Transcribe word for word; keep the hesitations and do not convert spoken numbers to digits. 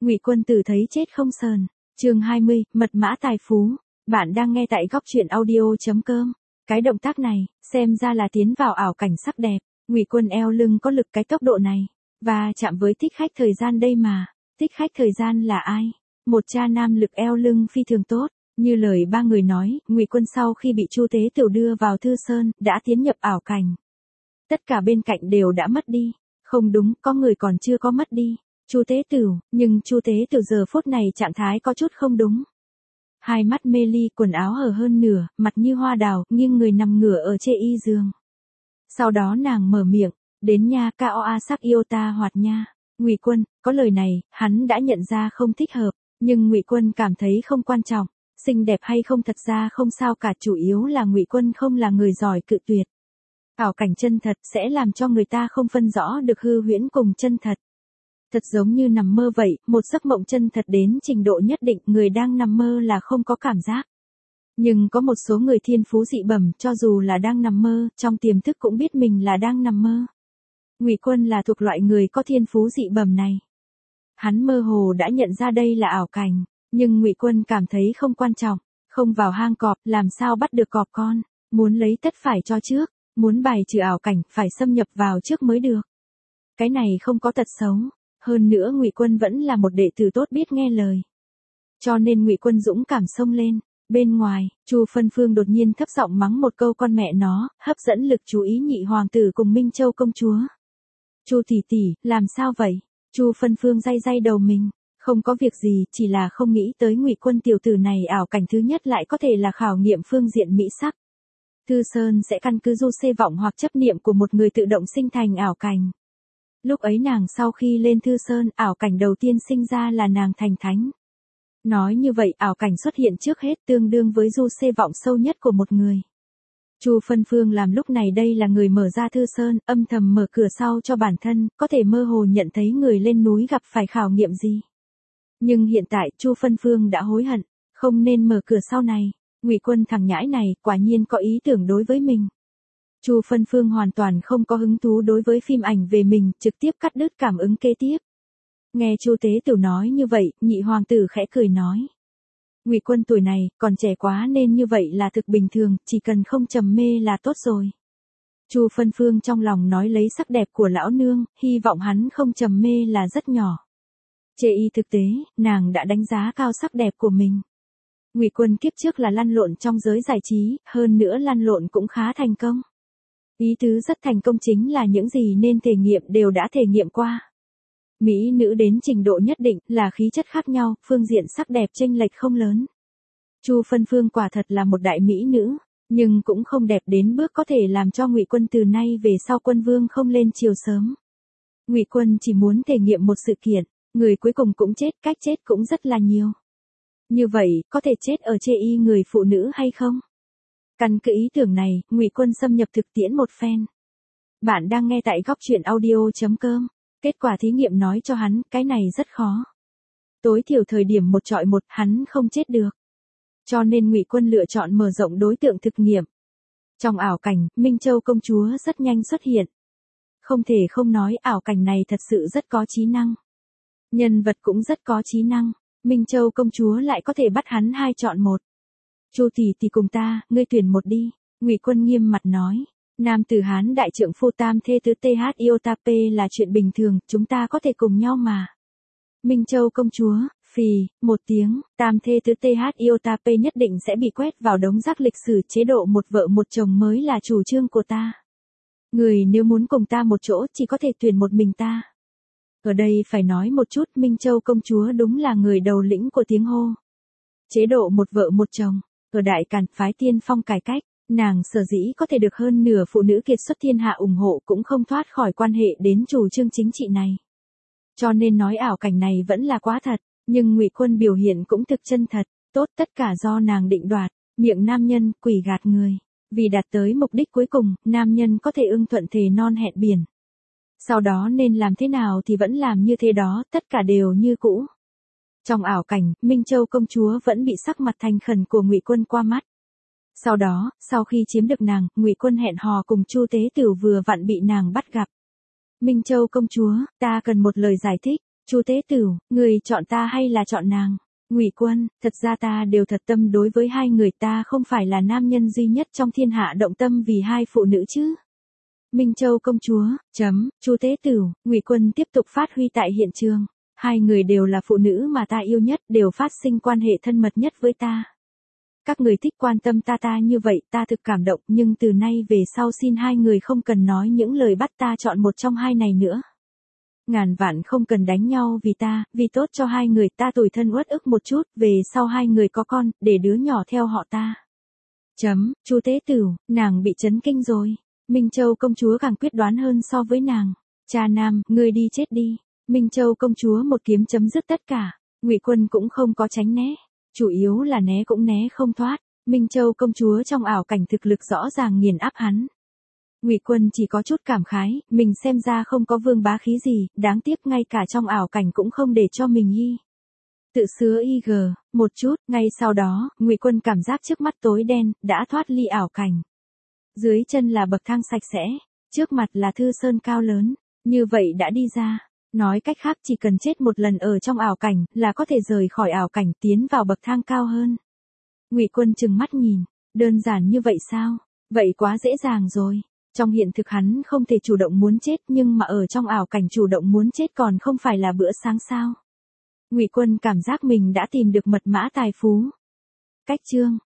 Ngụy Quân Tử thấy chết không sờn. Chương hai mươi, mật mã tài phú. Bạn đang nghe tại góc truyện audio chấm com. Cái động tác này, xem ra là tiến vào ảo cảnh sắc đẹp. Ngụy Quân eo lưng có lực cái tốc độ này, và chạm với thích khách thời gian đây mà. Thích khách thời gian là ai? Một cha nam lực eo lưng phi thường tốt. Như lời ba người nói, Ngụy Quân sau khi bị Chu Tế Tửu đưa vào Thư Sơn, đã tiến nhập ảo cảnh. Tất cả bên cạnh đều đã mất đi. Không đúng, có người còn chưa có mất đi. Chu Tế Tửu, nhưng Chu Tế Tửu giờ phút này trạng thái có chút không đúng. Hai mắt mê ly, quần áo hở hơn nửa, mặt như hoa đào, nghiêng người nằm ngửa ở trên y giường. Sau đó nàng mở miệng, đến nha, cao a sắc yêu ta hoạt nha. Ngụy Quân, có lời này, hắn đã nhận ra không thích hợp, nhưng Ngụy Quân cảm thấy không quan trọng, xinh đẹp hay không thật ra không sao cả, chủ yếu là Ngụy Quân không là người giỏi cự tuyệt. Ảo cảnh chân thật sẽ làm cho người ta không phân rõ được hư huyễn cùng chân thật. Thật giống như nằm mơ vậy, một giấc mộng chân thật đến trình độ nhất định, người đang nằm mơ là không có cảm giác. Nhưng có một số người thiên phú dị bẩm, cho dù là đang nằm mơ, trong tiềm thức cũng biết mình là đang nằm mơ. Ngụy Quân là thuộc loại người có thiên phú dị bẩm này. Hắn mơ hồ đã nhận ra đây là ảo cảnh, nhưng Ngụy Quân cảm thấy không quan trọng, không vào hang cọp, làm sao bắt được cọp con, muốn lấy tất phải cho trước, muốn bài trừ ảo cảnh, phải xâm nhập vào trước mới được. Cái này không có tật xấu. Hơn nữa Ngụy Quân vẫn là một đệ tử tốt biết nghe lời. Cho nên Ngụy Quân dũng cảm xông lên. Bên ngoài, Chu Phân Phương đột nhiên thấp giọng mắng một câu con mẹ nó, hấp dẫn lực chú ý nhị hoàng tử cùng Minh Châu công chúa. Chu tỷ tỷ, làm sao vậy? Chu Phân Phương day day đầu mình. Không có việc gì, chỉ là không nghĩ tới Ngụy Quân tiểu tử này ảo cảnh thứ nhất lại có thể là khảo nghiệm phương diện mỹ sắc. Thư Sơn sẽ căn cứ du xê vọng hoặc chấp niệm của một người tự động sinh thành ảo cảnh. Lúc ấy nàng sau khi lên Thư Sơn, ảo cảnh đầu tiên sinh ra là nàng thành thánh. Nói như vậy, ảo cảnh xuất hiện trước hết tương đương với du xê vọng sâu nhất của một người. Chu Phân Phương làm lúc này đây là người mở ra Thư Sơn, âm thầm mở cửa sau cho bản thân, có thể mơ hồ nhận thấy người lên núi gặp phải khảo nghiệm gì. Nhưng hiện tại, Chu Phân Phương đã hối hận, không nên mở cửa sau này. Ngụy Quân thằng nhãi này, quả nhiên có ý tưởng đối với mình. Chu Phân Phương hoàn toàn không có hứng thú đối với phim ảnh về mình, trực tiếp cắt đứt cảm ứng kế tiếp. Nghe Chu Tế Tửu nói như vậy, nhị hoàng tử khẽ cười nói. Ngụy Quân tuổi này, còn trẻ quá nên như vậy là thực bình thường, chỉ cần không trầm mê là tốt rồi. Chu Phân Phương trong lòng nói lấy sắc đẹp của lão nương, hy vọng hắn không trầm mê là rất nhỏ. Chê y thực tế, nàng đã đánh giá cao sắc đẹp của mình. Ngụy Quân kiếp trước là lăn lộn trong giới giải trí, hơn nữa lăn lộn cũng khá thành công. Ý tứ rất thành công chính là những gì nên thể nghiệm đều đã thể nghiệm qua. Mỹ nữ đến trình độ nhất định là khí chất khác nhau, phương diện sắc đẹp chênh lệch không lớn. Chu Phân Phương quả thật là một đại mỹ nữ, nhưng cũng không đẹp đến bước có thể làm cho Ngụy Quân từ nay về sau quân vương không lên chiều sớm. Ngụy Quân chỉ muốn thể nghiệm một sự kiện, người cuối cùng cũng chết, cách chết cũng rất là nhiều. Như vậy, có thể chết ở chê y người phụ nữ hay không? Căn cứ ý tưởng này, Ngụy Quân xâm nhập thực tiễn một phen. Bạn đang nghe tại góc truyện audio chấm com. Kết quả thí nghiệm nói cho hắn, cái này rất khó. Tối thiểu thời điểm một chọi một, hắn không chết được. Cho nên Ngụy Quân lựa chọn mở rộng đối tượng thực nghiệm. Trong ảo cảnh, Minh Châu công chúa rất nhanh xuất hiện. Không thể không nói ảo cảnh này thật sự rất có trí năng. Nhân vật cũng rất có trí năng. Minh Châu công chúa lại có thể bắt hắn hai chọn một. Chu tỷ tỷ cùng ta, ngươi tuyển một đi. Ngụy Quân nghiêm mặt nói. Nam tử Hán đại trượng phu tam thê tứ th yêu ta p là chuyện bình thường, chúng ta có thể cùng nhau mà. Minh Châu công chúa, phì, một tiếng, tam thê tứ th yêu ta p nhất định sẽ bị quét vào đống rác lịch sử, chế độ một vợ một chồng mới là chủ trương của ta. Người nếu muốn cùng ta một chỗ chỉ có thể tuyển một mình ta. Ở đây phải nói một chút, Minh Châu công chúa đúng là người đầu lĩnh của tiếng hô. Chế độ một vợ một chồng, ở Đại Càn phái tiên phong cải cách, nàng sở dĩ có thể được hơn nửa phụ nữ kiệt xuất thiên hạ ủng hộ cũng không thoát khỏi quan hệ đến chủ trương chính trị này. Cho nên nói ảo cảnh này vẫn là quá thật, nhưng Ngụy Quân biểu hiện cũng thực chân thật, tốt tất cả do nàng định đoạt, miệng nam nhân, quỷ gạt người. Vì đạt tới mục đích cuối cùng, nam nhân có thể ưng thuận thề non hẹn biển. Sau đó nên làm thế nào thì vẫn làm như thế đó, tất cả đều như cũ. Trong ảo cảnh, Minh Châu công chúa vẫn bị sắc mặt thành khẩn của Ngụy Quân qua mắt. Sau đó, sau khi chiếm được nàng, Ngụy Quân hẹn hò cùng Chu Tế Tửu vừa vặn bị nàng bắt gặp. Minh Châu công chúa, ta cần một lời giải thích. Chu Tế Tửu, người chọn ta hay là chọn nàng? Ngụy Quân, thật ra ta đều thật tâm đối với hai người, ta không phải là nam nhân duy nhất trong thiên hạ động tâm vì hai phụ nữ chứ. Minh Châu công chúa, chấm, Chu Tế Tửu, Ngụy Quân tiếp tục phát huy tại hiện trường. Hai người đều là phụ nữ mà ta yêu nhất, đều phát sinh quan hệ thân mật nhất với ta. Các người thích quan tâm ta ta như vậy, ta thực cảm động, nhưng từ nay về sau xin hai người không cần nói những lời bắt ta chọn một trong hai này nữa. Ngàn vạn không cần đánh nhau vì ta, vì tốt cho hai người, ta tủi thân uất ức một chút, về sau hai người có con, để đứa nhỏ theo họ ta. Chấm, Chu Tế Tửu, nàng bị chấn kinh rồi. Minh Châu công chúa càng quyết đoán hơn so với nàng. Cha nam, ngươi đi chết đi. Minh Châu công chúa một kiếm chấm dứt tất cả. Ngụy Quân cũng không có tránh né, chủ yếu là né cũng né không thoát. Minh Châu công chúa trong ảo cảnh thực lực rõ ràng nghiền áp hắn. Ngụy Quân chỉ có chút cảm khái, mình xem ra không có vương bá khí gì, đáng tiếc ngay cả trong ảo cảnh cũng không để cho mình y. Tự sứa y gờ, một chút, ngay sau đó, Ngụy Quân cảm giác trước mắt tối đen, đã thoát ly ảo cảnh. Dưới chân là bậc thang sạch sẽ, trước mặt là thư sơn cao lớn, như vậy đã đi ra. Nói cách khác chỉ cần chết một lần ở trong ảo cảnh, là có thể rời khỏi ảo cảnh tiến vào bậc thang cao hơn. Ngụy Quân trừng mắt nhìn, đơn giản như vậy sao? Vậy quá dễ dàng rồi. Trong hiện thực hắn không thể chủ động muốn chết, nhưng mà ở trong ảo cảnh chủ động muốn chết còn không phải là bữa sáng sao? Ngụy Quân cảm giác mình đã tìm được mật mã tài phú. Cách chương